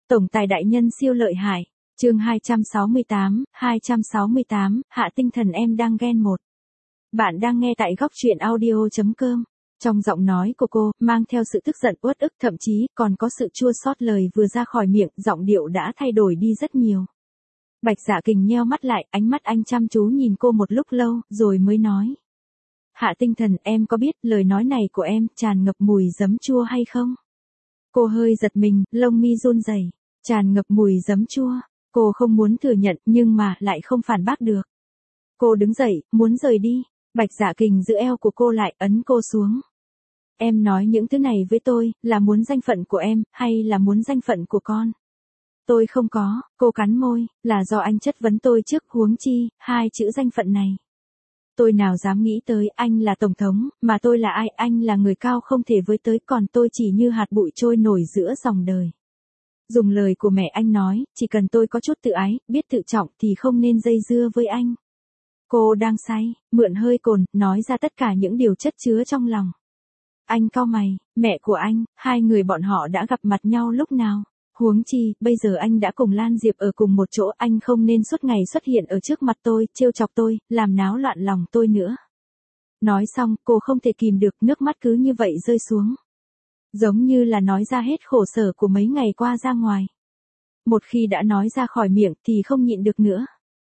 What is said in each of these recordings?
Tổng tài đại nhân siêu lợi hại. Chương 268, Hạ Tinh Thần em đang ghen một. Bạn đang nghe tại góc truyện audio.com. Trong giọng nói của cô, mang theo sự tức giận uất ức, thậm chí còn có sự chua xót, lời vừa ra khỏi miệng, giọng điệu đã thay đổi đi rất nhiều. Bạch Dạ Kình nheo mắt lại, ánh mắt anh chăm chú nhìn cô một lúc lâu, rồi mới nói. Hạ Tinh Thần, em có biết lời nói này của em tràn ngập mùi giấm chua hay không? Cô hơi giật mình, lông mi run rẩy. Tràn ngập mùi giấm chua. Cô không muốn thừa nhận nhưng mà lại không phản bác được. Cô đứng dậy, muốn rời đi. Bạch Dạ Kình giữ eo của cô lại, ấn cô xuống. Em nói những thứ này với tôi, là muốn danh phận của em, hay là muốn danh phận của con? Tôi không có, cô cắn môi, là do anh chất vấn tôi trước, huống chi, hai chữ danh phận này. Tôi nào dám nghĩ tới anh là tổng thống, mà tôi là ai, anh là người cao không thể với tới, còn tôi chỉ như hạt bụi trôi nổi giữa dòng đời. Dùng lời của mẹ anh nói, chỉ cần tôi có chút tự ái, biết tự trọng thì không nên dây dưa với anh. Cô đang say, mượn hơi cồn, nói ra tất cả những điều chất chứa trong lòng. Anh cau mày, mẹ của anh, hai người bọn họ đã gặp mặt nhau lúc nào? Huống chi, bây giờ anh đã cùng Lan Diệp ở cùng một chỗ, anh không nên suốt ngày xuất hiện ở trước mặt tôi, trêu chọc tôi, làm náo loạn lòng tôi nữa. Nói xong, cô không thể kìm được, nước mắt cứ như vậy rơi xuống. Giống như là nói ra hết khổ sở của mấy ngày qua ra ngoài. Một khi đã nói ra khỏi miệng thì không nhịn được nữa.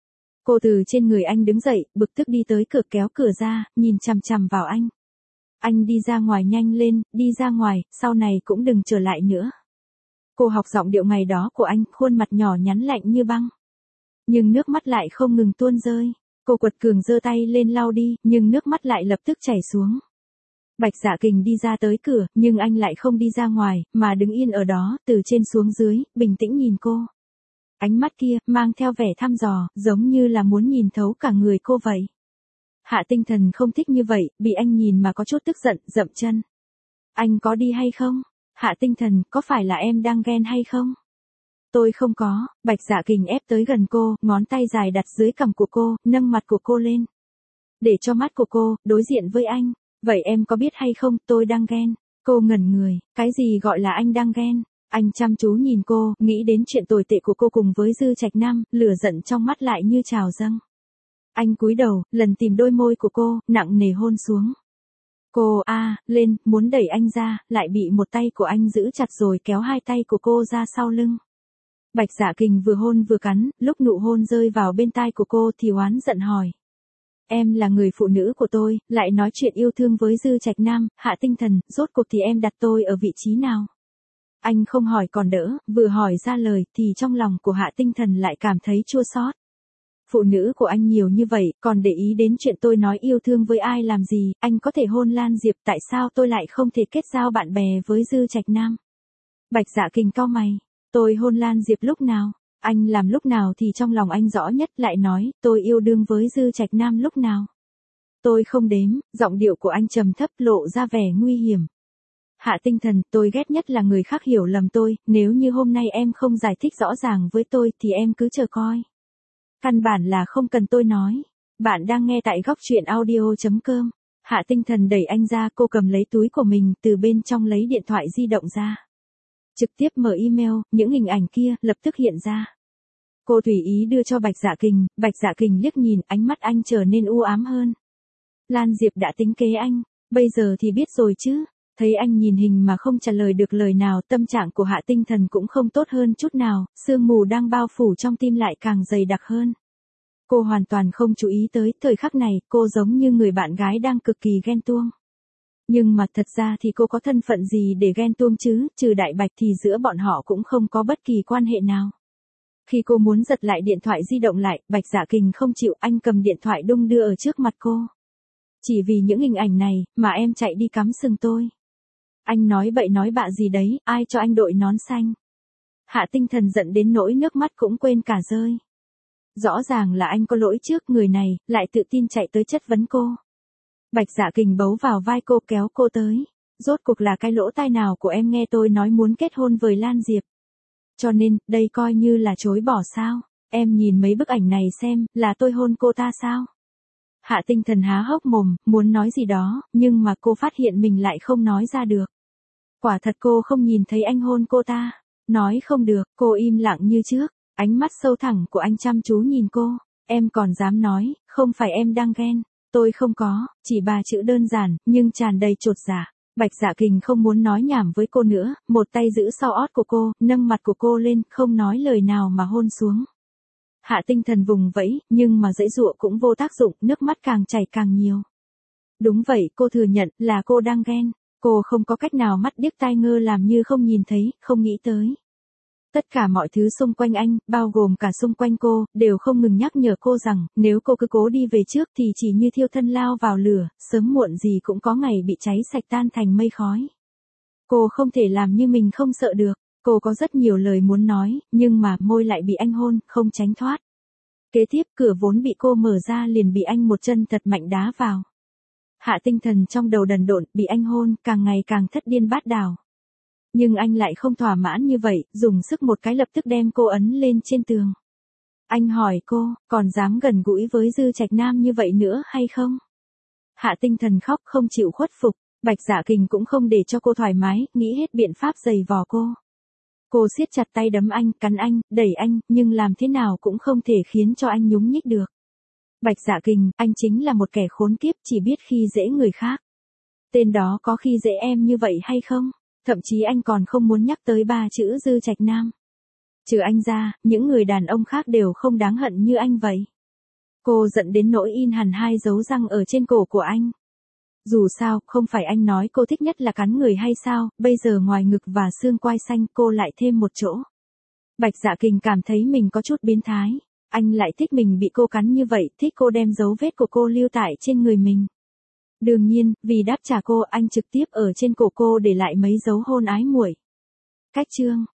Cô từ trên người anh đứng dậy, bực tức đi tới cửa, kéo cửa ra, nhìn chằm chằm vào anh. Anh đi ra ngoài nhanh lên, đi ra ngoài, sau này cũng đừng trở lại nữa. Cô học giọng điệu ngày đó của anh, khuôn mặt nhỏ nhắn lạnh như băng. Nhưng nước mắt lại không ngừng tuôn rơi. Cô quật cường giơ tay lên lau đi, nhưng nước mắt lại lập tức chảy xuống. Bạch Dạ Kình đi ra tới cửa, nhưng anh lại không đi ra ngoài, mà đứng yên ở đó, từ trên xuống dưới, bình tĩnh nhìn cô. Ánh mắt kia, mang theo vẻ thăm dò, giống như là muốn nhìn thấu cả người cô vậy. Hạ Tinh Thần không thích như vậy, bị anh nhìn mà có chút tức giận, dậm chân. Anh có đi hay không? Hạ Tinh Thần, có phải là em đang ghen hay không? Tôi không có. Bạch Dạ Kình ép tới gần cô, ngón tay dài đặt dưới cằm của cô, nâng mặt của cô lên. Để cho mắt của cô, đối diện với anh. Vậy em có biết hay không, tôi đang ghen. Cô ngẩn người, cái gì gọi là anh đang ghen? Anh chăm chú nhìn cô, nghĩ đến chuyện tồi tệ của cô cùng với Dư Trạch Nam, lửa giận trong mắt lại như trào dâng. Anh cúi đầu, lần tìm đôi môi của cô, nặng nề hôn xuống. Cô lên, muốn đẩy anh ra, lại bị một tay của anh giữ chặt rồi kéo hai tay của cô ra sau lưng. Bạch Dạ Kình vừa hôn vừa cắn, lúc nụ hôn rơi vào bên tai của cô thì oán giận hỏi. Em là người phụ nữ của tôi, lại nói chuyện yêu thương với Dư Trạch Nam, Hạ Tinh Thần, rốt cuộc thì em đặt tôi ở vị trí nào? Anh không hỏi còn đỡ, vừa hỏi ra lời thì trong lòng của Hạ Tinh Thần lại cảm thấy chua xót. Phụ nữ của anh nhiều như vậy, còn để ý đến chuyện tôi nói yêu thương với ai làm gì, anh có thể hôn Lan Diệp, tại sao tôi lại không thể kết giao bạn bè với Dư Trạch Nam? Bạch Dạ Kình cau mày, tôi hôn Lan Diệp lúc nào? Anh làm lúc nào thì trong lòng anh rõ nhất, lại nói, tôi yêu đương với Dư Trạch Nam lúc nào? Tôi không đếm, giọng điệu của anh trầm thấp, lộ ra vẻ nguy hiểm. Hạ Tinh Thần, tôi ghét nhất là người khác hiểu lầm tôi, nếu như hôm nay em không giải thích rõ ràng với tôi thì em cứ chờ coi. Căn bản là không cần tôi nói. Bạn đang nghe tại góc truyện audio.com. Hạ Tinh Thần đẩy anh ra, cô cầm lấy túi của mình, từ bên trong lấy điện thoại di động ra. Trực tiếp mở email, những hình ảnh kia lập tức hiện ra. Cô tùy ý đưa cho Bạch Dạ Kình liếc nhìn, ánh mắt anh trở nên u ám hơn. Lan Diệp đã tính kế anh, bây giờ thì biết rồi chứ. Thấy anh nhìn hình mà không trả lời được lời nào, tâm trạng của Hạ Tinh Thần cũng không tốt hơn chút nào, sương mù đang bao phủ trong tim lại càng dày đặc hơn. Cô hoàn toàn không chú ý tới, thời khắc này, cô giống như người bạn gái đang cực kỳ ghen tuông. Nhưng mà thật ra thì cô có thân phận gì để ghen tuông chứ, trừ Đại Bạch thì giữa bọn họ cũng không có bất kỳ quan hệ nào. Khi cô muốn giật lại điện thoại di động lại, Bạch Dạ Kình không chịu, anh cầm điện thoại đung đưa ở trước mặt cô. Chỉ vì những hình ảnh này, mà em chạy đi cắm sừng tôi. Anh nói bậy nói bạ gì đấy, ai cho anh đội nón xanh? Hạ Tinh Thần giận đến nỗi nước mắt cũng quên cả rơi. Rõ ràng là anh có lỗi trước, người này, lại tự tin chạy tới chất vấn cô. Bạch Dạ Kình bấu vào vai cô, kéo cô tới. Rốt cuộc là cái lỗ tai nào của em nghe tôi nói muốn kết hôn với Lan Diệp? Cho nên, đây coi như là chối bỏ sao? Em nhìn mấy bức ảnh này xem, là tôi hôn cô ta sao? Hạ Tinh Thần há hốc mồm, muốn nói gì đó, nhưng mà cô phát hiện mình lại không nói ra được. Quả thật cô không nhìn thấy anh hôn cô ta. Nói không được, cô im lặng như trước, ánh mắt sâu thẳm của anh chăm chú nhìn cô. Em còn dám nói, không phải em đang ghen. Tôi không có, chỉ 3 chữ đơn giản, nhưng tràn đầy chột dạ. Bạch Dạ Kình không muốn nói nhảm với cô nữa, một tay giữ sau ót của cô, nâng mặt của cô lên, không nói lời nào mà hôn xuống. Hạ Tinh Thần vùng vẫy, nhưng mà giãy giụa cũng vô tác dụng, nước mắt càng chảy càng nhiều. Đúng vậy, cô thừa nhận là cô đang ghen. Cô không có cách nào mắt điếc tai ngơ làm như không nhìn thấy, không nghĩ tới. Tất cả mọi thứ xung quanh anh, bao gồm cả xung quanh cô, đều không ngừng nhắc nhở cô rằng, nếu cô cứ cố đi về trước thì chỉ như thiêu thân lao vào lửa, sớm muộn gì cũng có ngày bị cháy sạch tan thành mây khói. Cô không thể làm như mình không sợ được, cô có rất nhiều lời muốn nói, nhưng mà môi lại bị anh hôn, không tránh thoát. Kế tiếp cửa vốn bị cô mở ra liền bị anh một chân thật mạnh đá vào. Hạ Tinh Thần trong đầu đần độn, bị anh hôn, càng ngày càng thất điên bát đảo. Nhưng anh lại không thỏa mãn như vậy, dùng sức một cái lập tức đem cô ấn lên trên tường. Anh hỏi cô, còn dám gần gũi với Dư Trạch Nam như vậy nữa hay không? Hạ Tinh Thần khóc không chịu khuất phục, Bạch Dạ Kình cũng không để cho cô thoải mái, nghĩ hết biện pháp giày vò cô. Cô siết chặt tay đấm anh, cắn anh, đẩy anh, nhưng làm thế nào cũng không thể khiến cho anh nhúc nhích được. Bạch Dạ Kình, anh chính là một kẻ khốn kiếp chỉ biết khi dễ người khác. Tên đó có khi dễ em như vậy hay không? Thậm chí anh còn không muốn nhắc tới 3 chữ Dư Trạch Nam. Trừ anh ra, những người đàn ông khác đều không đáng hận như anh vậy. Cô giận đến nỗi in hẳn 2 dấu răng ở trên cổ của anh. Dù sao, không phải anh nói cô thích nhất là cắn người hay sao, bây giờ ngoài ngực và xương quai xanh cô lại thêm một chỗ. Bạch Dạ Kình cảm thấy mình có chút biến thái. Anh lại thích mình bị cô cắn như vậy, thích cô đem dấu vết của cô lưu tại trên người mình. Đương nhiên, vì đáp trả cô, anh trực tiếp ở trên cổ cô để lại mấy dấu hôn ái muội. Cách chương